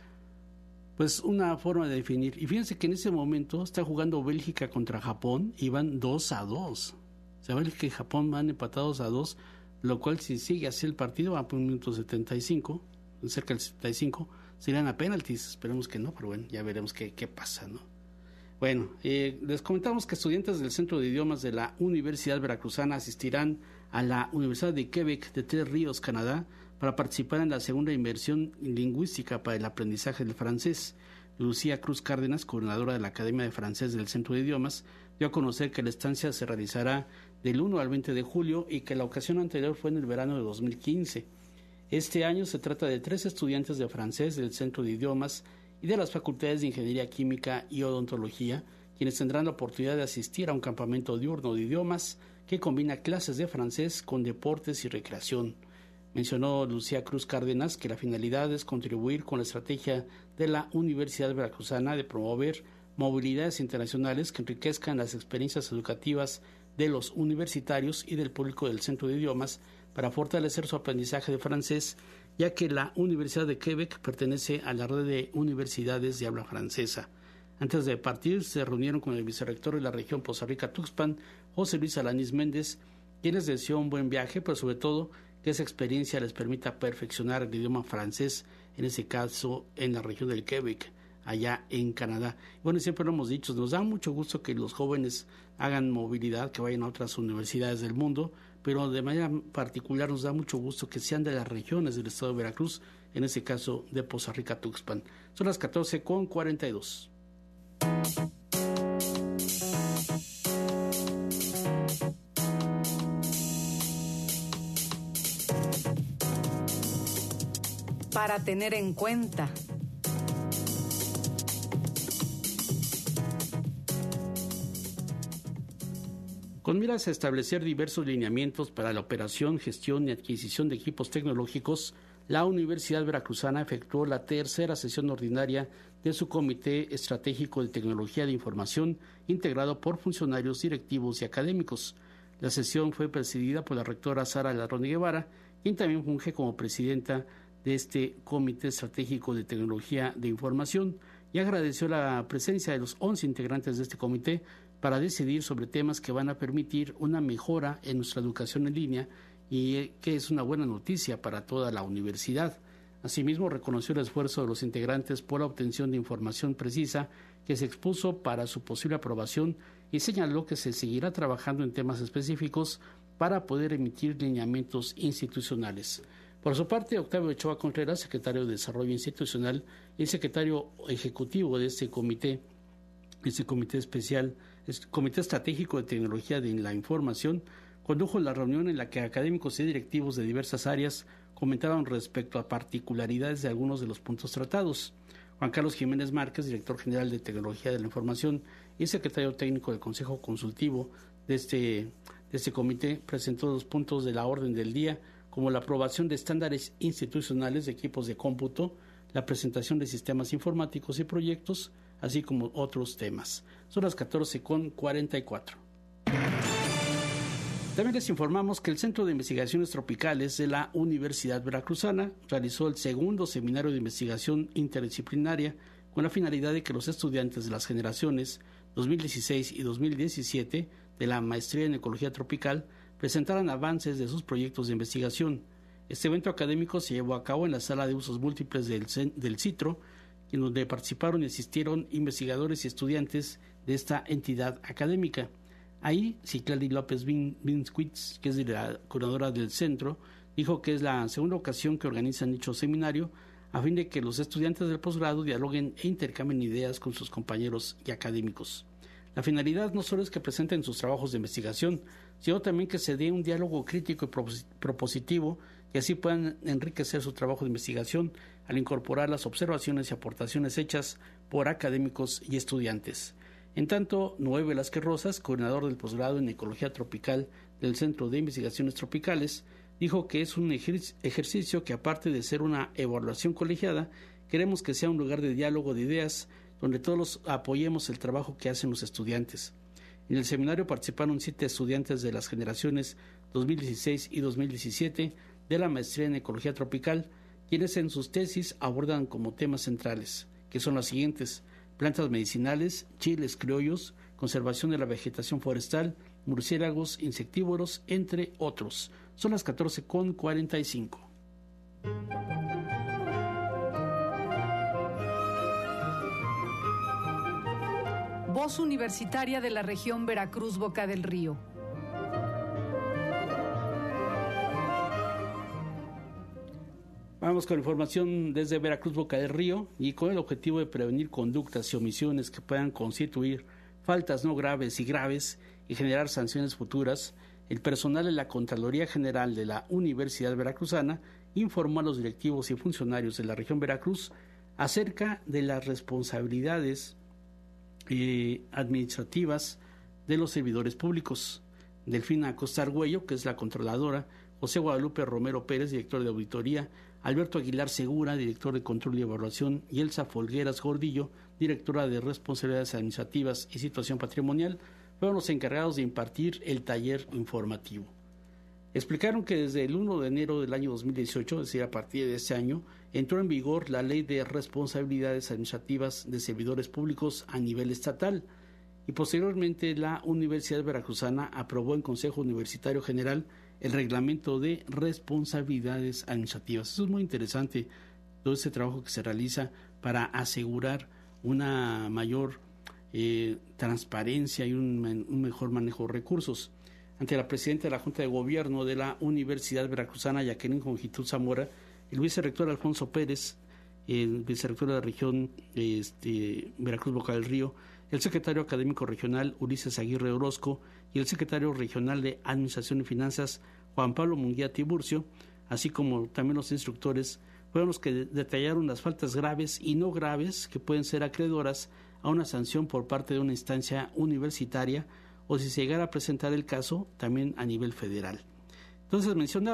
pues una forma de definir. Y fíjense que en ese momento está jugando Bélgica contra Japón y van dos a dos. O sea, Bélgica y Japón van empatados a dos, lo cual si sigue así el partido va por un minuto setenta y cinco, cerca del setenta y cinco, se irán a penaltis. Esperemos que no, pero bueno, ya veremos qué, qué pasa, ¿no? Bueno, eh, les comentamos que estudiantes del Centro de Idiomas de la Universidad Veracruzana asistirán a la Universidad de Quebec de Tres Ríos, Canadá, para participar en la segunda inversión lingüística para el aprendizaje del francés. Lucía Cruz Cárdenas, coordinadora de la Academia de Francés del Centro de Idiomas, dio a conocer que la estancia se realizará del uno al veinte de julio y que la ocasión anterior fue en el verano de dos mil quince. Este año se trata de tres estudiantes de francés del Centro de Idiomas y de las facultades de Ingeniería Química y Odontología, quienes tendrán la oportunidad de asistir a un campamento diurno de idiomas que combina clases de francés con deportes y recreación. Mencionó Lucía Cruz Cárdenas que la finalidad es contribuir con la estrategia de la Universidad Veracruzana de promover movilidades internacionales que enriquezcan las experiencias educativas de los universitarios y del público del Centro de Idiomas para fortalecer su aprendizaje de francés, ya que la Universidad de Quebec pertenece a la red de universidades de habla francesa. Antes de partir, se reunieron con el vicerrector de la región Poza Rica-Tuxpan, José Luis Alanis Méndez, quien les deseó un buen viaje, pero sobre todo que esa experiencia les permita perfeccionar el idioma francés, en ese caso en la región del Quebec, allá en Canadá. Bueno, siempre lo hemos dicho, nos da mucho gusto que los jóvenes hagan movilidad, que vayan a otras universidades del mundo, pero de manera particular nos da mucho gusto que sean de las regiones del estado de Veracruz, en ese caso de Poza Rica-Tuxpan. Son las catorce con cuarenta y dos. Para tener en cuenta. Con miras a establecer diversos lineamientos para la operación, gestión y adquisición de equipos tecnológicos, la Universidad Veracruzana efectuó la tercera sesión ordinaria de su Comité Estratégico de Tecnología de Información, integrado por funcionarios directivos y académicos. La sesión fue presidida por la rectora Sara Ladrón de Guevara, quien también funge como presidenta de este Comité Estratégico de Tecnología de Información, y agradeció la presencia de los once integrantes de este comité para decidir sobre temas que van a permitir una mejora en nuestra educación en línea y que es una buena noticia para toda la universidad. Asimismo, reconoció el esfuerzo de los integrantes por la obtención de información precisa que se expuso para su posible aprobación y señaló que se seguirá trabajando en temas específicos para poder emitir lineamientos institucionales. Por su parte, Octavio Ochoa Contreras, secretario de Desarrollo Institucional y secretario ejecutivo de este comité, este comité especial, este Comité Estratégico de Tecnología de la Información, condujo la reunión en la que académicos y directivos de diversas áreas comentaron respecto a particularidades de algunos de los puntos tratados. Juan Carlos Jiménez Márquez, director general de Tecnología de la Información y secretario técnico del Consejo Consultivo de este, de este comité, presentó los puntos de la orden del día, como la aprobación de estándares institucionales de equipos de cómputo, la presentación de sistemas informáticos y proyectos, así como otros temas. Son las catorce con cuarenta y cuatro. También les informamos que el Centro de Investigaciones Tropicales de la Universidad Veracruzana realizó el segundo seminario de investigación interdisciplinaria con la finalidad de que los estudiantes de las generaciones dos mil dieciséis y dos mil diecisiete de la Maestría en Ecología Tropical presentaran avances de sus proyectos de investigación. Este evento académico se llevó a cabo en la Sala de Usos Múltiples del, del CITRO, en donde participaron y asistieron investigadores y estudiantes de esta entidad académica. Ahí, Citlali López Vinsquitz, que es la coordinadora del centro, dijo que es la segunda ocasión que organizan dicho seminario a fin de que los estudiantes del posgrado dialoguen e intercambien ideas con sus compañeros y académicos. La finalidad no solo es que presenten sus trabajos de investigación, sino también que se dé un diálogo crítico y propositivo que así puedan enriquecer su trabajo de investigación al incorporar las observaciones y aportaciones hechas por académicos y estudiantes. En tanto, Noé Velázquez Rosas, coordinador del posgrado en Ecología Tropical del Centro de Investigaciones Tropicales, dijo que es un ejer- ejercicio que, aparte de ser una evaluación colegiada, queremos que sea un lugar de diálogo de ideas donde todos apoyemos el trabajo que hacen los estudiantes. En el seminario participaron siete estudiantes de las generaciones dos mil dieciséis y dos mil diecisiete de la Maestría en Ecología Tropical, quienes en sus tesis abordan como temas centrales, que son las siguientes: plantas medicinales, chiles criollos, conservación de la vegetación forestal, murciélagos, insectívoros, entre otros. Son las catorce con cuarenta y cinco. Voz Universitaria de la Región Veracruz Boca del Río. Vamos con información desde Veracruz Boca del Río, y con el objetivo de prevenir conductas y omisiones que puedan constituir faltas no graves y graves y generar sanciones futuras, el personal de la Contraloría General de la Universidad Veracruzana informó a los directivos y funcionarios de la región Veracruz acerca de las responsabilidades eh, administrativas de los servidores públicos. Delfina Acosta Argüello, que es la controladora, José Guadalupe Romero Pérez, director de auditoría, Alberto Aguilar Segura, director de control y evaluación, y Elsa Folgueras Gordillo, directora de responsabilidades administrativas y situación patrimonial, fueron los encargados de impartir el taller informativo. Explicaron que desde el primero de enero del año dos mil dieciocho, es decir, a partir de este año, entró en vigor la Ley de Responsabilidades Administrativas de Servidores Públicos a nivel estatal, y posteriormente la Universidad Veracruzana aprobó en Consejo Universitario General el Reglamento de Responsabilidades Administrativas. Eso es muy interesante, todo ese trabajo que se realiza para asegurar una mayor eh, transparencia y un, un mejor manejo de recursos. Ante la presidenta de la Junta de Gobierno de la Universidad Veracruzana, Jacqueline Conjitud Zamora, el vicerrector Alfonso Pérez, el vicerrector de la región este, Veracruz Boca del Río, el secretario académico regional Ulises Aguirre Orozco y el secretario regional de Administración y Finanzas Juan Pablo Munguía Tiburcio, así como también los instructores, fueron los que detallaron las faltas graves y no graves que pueden ser acreedoras a una sanción por parte de una instancia universitaria, o si se llegara a presentar el caso, también a nivel federal. Entonces mencionaron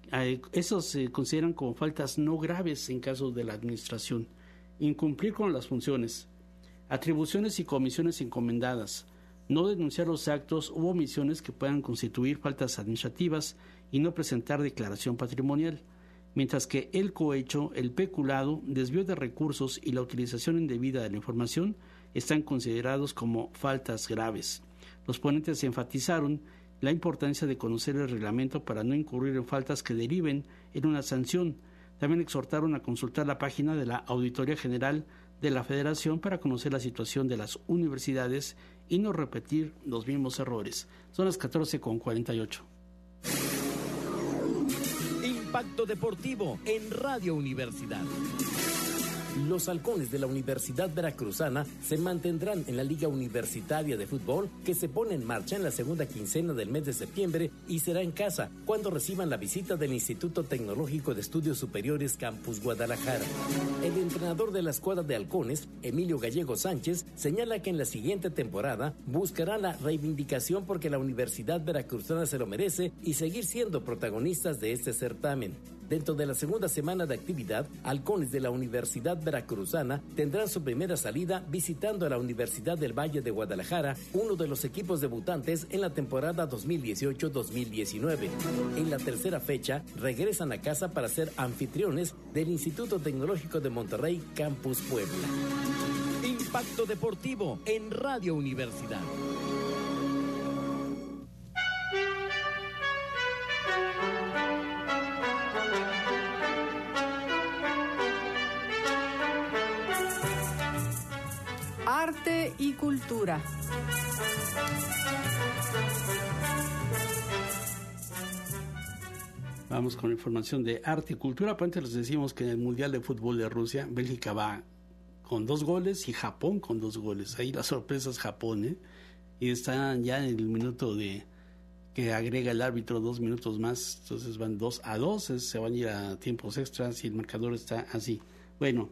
Eh, esos se consideran como faltas no graves en caso de la administración. Incumplir con las funciones, atribuciones y comisiones encomendadas, no denunciar los actos u omisiones que puedan constituir faltas administrativas y no presentar declaración patrimonial, mientras que el cohecho, el peculado, desvío de recursos y la utilización indebida de la información están considerados como faltas graves. Los ponentes enfatizaron la importancia de conocer el reglamento para no incurrir en faltas que deriven en una sanción. También exhortaron a consultar la página de la Auditoría General de la Federación para conocer la situación de las universidades y no repetir los mismos errores. Son las catorce con cuarenta y ocho. Impacto Deportivo en Radio Universidad. Los halcones de la Universidad Veracruzana se mantendrán en la Liga Universitaria de Fútbol que se pone en marcha en la segunda quincena del mes de septiembre y será en casa cuando reciban la visita del Instituto Tecnológico de Estudios Superiores Campus Guadalajara. El entrenador de la escuadra de halcones, Emilio Gallego Sánchez, señala que en la siguiente temporada buscará la reivindicación porque la Universidad Veracruzana se lo merece y seguir siendo protagonistas de este certamen. Dentro de la segunda semana de actividad, halcones de la Universidad Veracruzana tendrán su primera salida visitando a la Universidad del Valle de Guadalajara, uno de los equipos debutantes en la temporada dos mil dieciocho dos mil diecinueve. En la tercera fecha, regresan a casa para ser anfitriones del Instituto Tecnológico de Monterrey, Campus Puebla. Impacto Deportivo en Radio Universidad. Arte y cultura. Vamos con información de arte y cultura. Aparte les decimos que en el Mundial de Fútbol de Rusia, Bélgica va con dos goles y Japón con dos goles. Ahí la sorpresa es Japón, ¿eh? Y están ya en el minuto de que agrega el árbitro dos minutos más. Entonces van dos a dos, se van a ir a tiempos extras y el marcador está así. Bueno,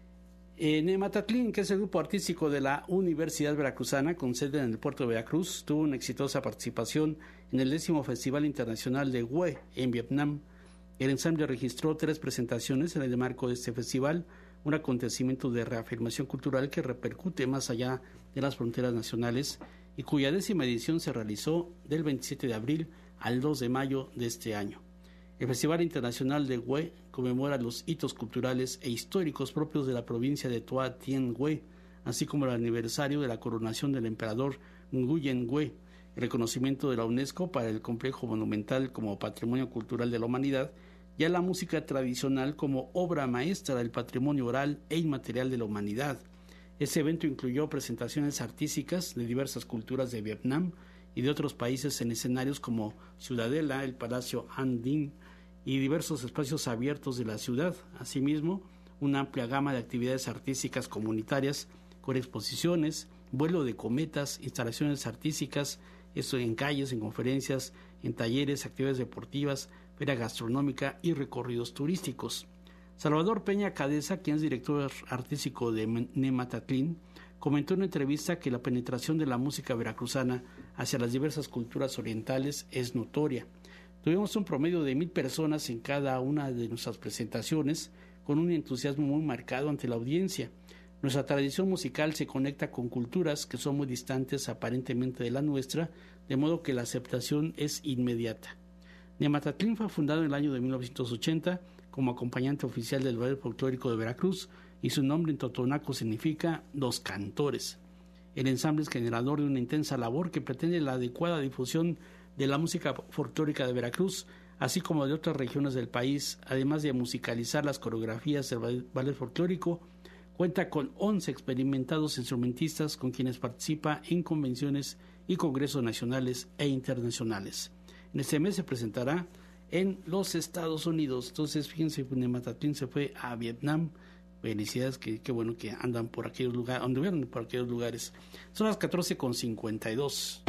Eh, Nematatlín, que es el grupo artístico de la Universidad Veracruzana, con sede en el puerto de Veracruz, tuvo una exitosa participación en el décimo Festival Internacional de Hue en Vietnam. El ensamble registró tres presentaciones en el marco de este festival, un acontecimiento de reafirmación cultural que repercute más allá de las fronteras nacionales y cuya décima edición se realizó del veintisiete de abril al dos de mayo de este año. El Festival Internacional de Hue conmemora los hitos culturales e históricos propios de la provincia de Toa Tien Hue, así como el aniversario de la coronación del emperador Nguyen Hue, el reconocimiento de la UNESCO para el complejo monumental como Patrimonio Cultural de la Humanidad y a la música tradicional como obra maestra del patrimonio oral e inmaterial de la humanidad. Este evento incluyó presentaciones artísticas de diversas culturas de Vietnam y de otros países en escenarios como Ciudadela, el Palacio An Dinh y diversos espacios abiertos de la ciudad. Asimismo, una amplia gama de actividades artísticas comunitarias con exposiciones, vuelo de cometas, instalaciones artísticas, esto en calles, en conferencias, en talleres, actividades deportivas, feria gastronómica y recorridos turísticos. Salvador Peña Cadeza, quien es director artístico de Nematatlín, comentó en una entrevista que la penetración de la música veracruzana hacia las diversas culturas orientales es notoria. Tuvimos un promedio de mil personas en cada una de nuestras presentaciones, con un entusiasmo muy marcado ante la audiencia. Nuestra tradición musical se conecta con culturas que son muy distantes aparentemente de la nuestra, de modo que la aceptación es inmediata. Nematatlín fue fundado en el año de mil novecientos ochenta como acompañante oficial del Ballet Folclórico de Veracruz y su nombre en totonaco significa Los Cantores. El ensamble es generador de una intensa labor que pretende la adecuada difusión de la música folclórica de Veracruz, así como de otras regiones del país, además de musicalizar las coreografías del ballet folclórico. Cuenta con once experimentados instrumentistas con quienes participa en convenciones y congresos nacionales e internacionales. En este mes se presentará en los Estados Unidos. Entonces, fíjense, Nematatlín se fue a Vietnam. Felicidades, que qué bueno que andan por aquellos lugares, anduvieron por aquellos lugares. Son las catorce con cincuenta y dos.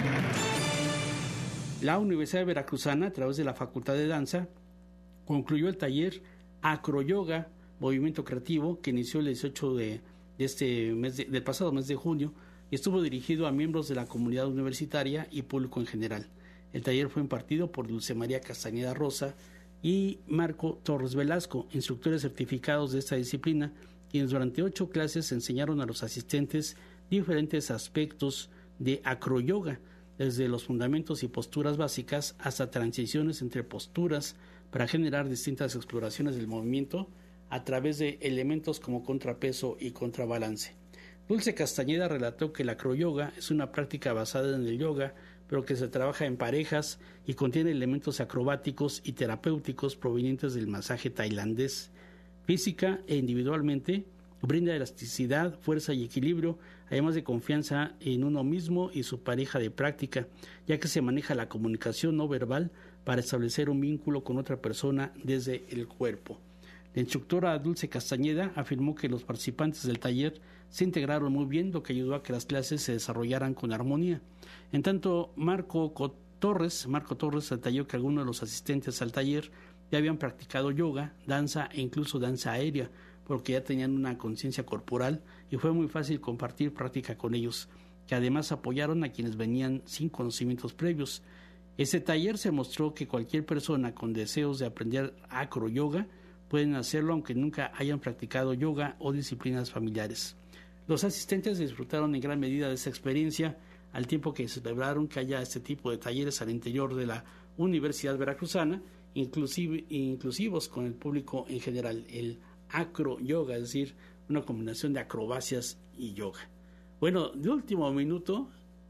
La Universidad Veracruzana, a través de la Facultad de Danza, concluyó el taller Acroyoga, Movimiento Creativo, que inició el dieciocho de, de este mes de, del pasado mes de junio y estuvo dirigido a miembros de la comunidad universitaria y público en general. El taller fue impartido por Dulce María Castañeda Rosa, y Marco Torres Velasco, instructores certificados de esta disciplina, quienes durante ocho clases enseñaron a los asistentes diferentes aspectos de acroyoga, desde los fundamentos y posturas básicas hasta transiciones entre posturas para generar distintas exploraciones del movimiento a través de elementos como contrapeso y contrabalance. Dulce Castañeda relató que la acroyoga es una práctica basada en el yoga, pero que se trabaja en parejas y contiene elementos acrobáticos y terapéuticos provenientes del masaje tailandés. Física e individualmente, brinda elasticidad, fuerza y equilibrio, además de confianza en uno mismo y su pareja de práctica, ya que se maneja la comunicación no verbal para establecer un vínculo con otra persona desde el cuerpo. La instructora Dulce Castañeda afirmó que los participantes del taller se integraron muy bien, lo que ayudó a que las clases se desarrollaran con armonía. En tanto, Marco Torres, Marco Torres detalló que algunos de los asistentes al taller ya habían practicado yoga, danza e incluso danza aérea, porque ya tenían una conciencia corporal y fue muy fácil compartir práctica con ellos, que además apoyaron a quienes venían sin conocimientos previos. Este taller se mostró que cualquier persona con deseos de aprender acroyoga pueden hacerlo aunque nunca hayan practicado yoga o disciplinas familiares. Los asistentes disfrutaron en gran medida de esta experiencia, al tiempo que celebraron que haya este tipo de talleres al interior de la Universidad Veracruzana, inclusive, inclusivos con el público en general, el acroyoga, es decir, una combinación de acrobacias y yoga. Bueno, de último minuto,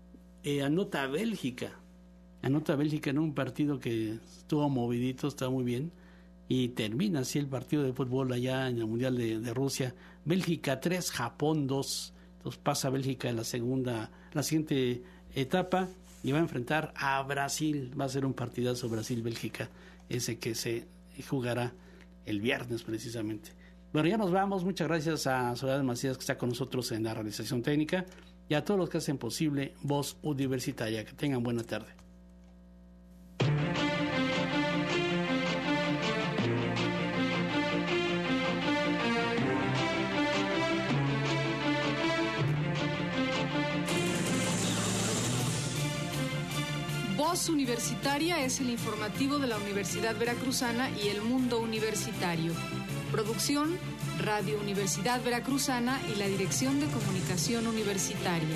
eh, anota Bélgica, anota Bélgica en un partido que estuvo movidito, está muy bien, y termina así el partido de fútbol allá en el Mundial de, de Rusia. Bélgica tres, Japón dos. Entonces pasa Bélgica en la segunda, la siguiente etapa y va a enfrentar a Brasil. Va a ser un partidazo Brasil-Bélgica, ese que se jugará el viernes precisamente. Bueno, ya nos vamos. Muchas gracias a Soledad Macías, que está con nosotros en la realización técnica, y a todos los que hacen posible Voz Universitaria. Que tengan buena tarde. Voz Universitaria es el informativo de la Universidad Veracruzana y el mundo universitario. Producción, Radio Universidad Veracruzana y la Dirección de Comunicación Universitaria.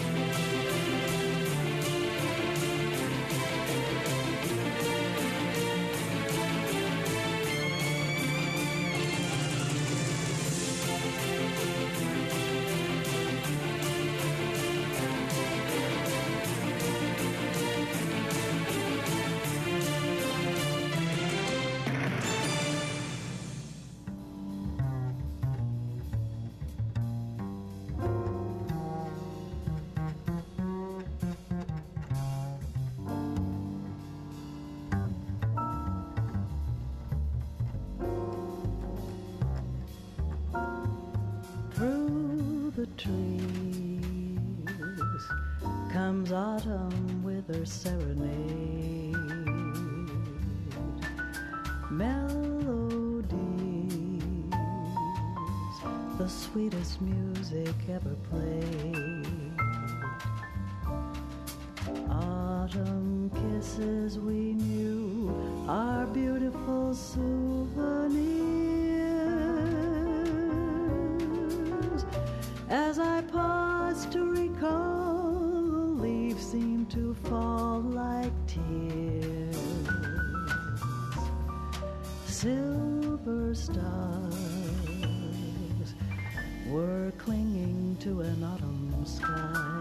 Trees comes autumn with her serenade, melodies, the sweetest music ever played. Autumn kisses we knew are beautiful souvenirs. As I pause to recall, the leaves seem to fall like tears. Silver stars were clinging to an autumn sky.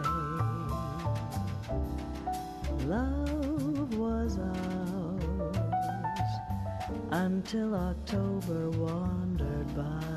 Love was ours until October wandered by.